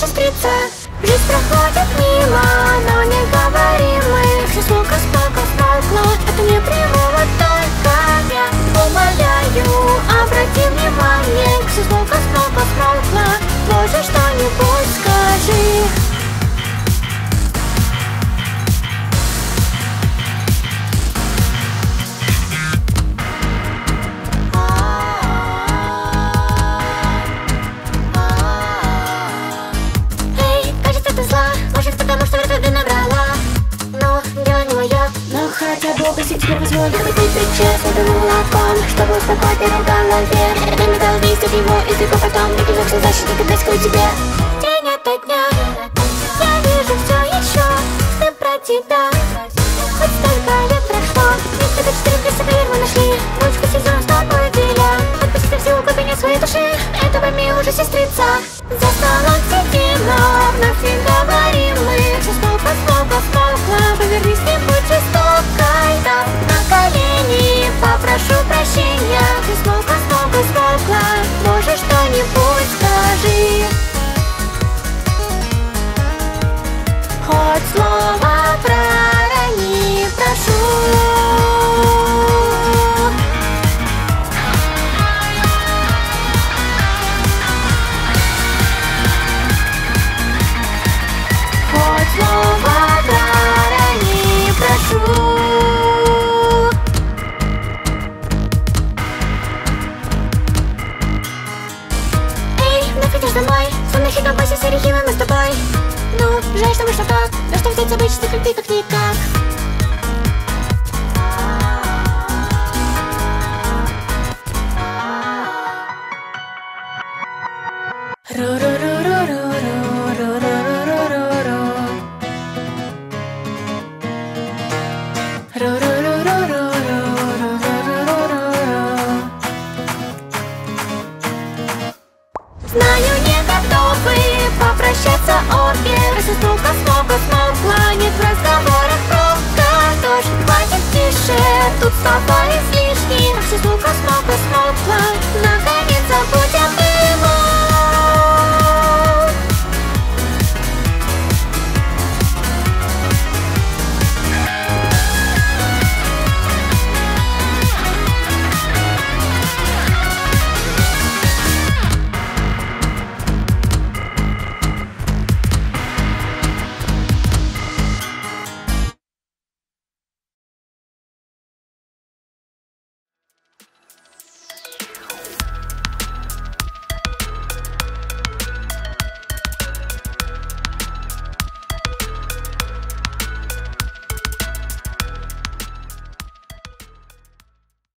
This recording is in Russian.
сестрица. Жизнь проходит мимо, но не говорим мы. Все смолкло, смолкло, это не приму вот только я. Умоляю, обрати внимание. Все смолкло, смолкло, Боже, что-нибудь скажи. Может, потому что вряд ли набрала. Но дело не мое. Но хотя бы пусть теперь возьму. Чтобы ты честно был молоком, чтобы успокоить дыру в голове. Это металл весит его, и только потом прикинул, что защитник отыскаю тебе. День ото дня я вижу все еще сны про тебя. Хоть столько лет прошло, ведь это 4 красивые мы нашли. Ручку сезон с тобой деля. Отпусти все углубления своей души. Это пойми уже, сестрица. За столом сидим, но вновь не говорим мы. Все смолкло, повернись, не будь жестокой. Да, на колени попрошу прощения. Все смолкло, Боже, что-нибудь скажи. Хоть слово пророни, прошу. Слово пророни, прошу. Эй, вновь идешь домой. Сонных и компасий с орехи мы с тобой. Ну, жаль, что вышло так. Но что взять обычно, как ты, как никак.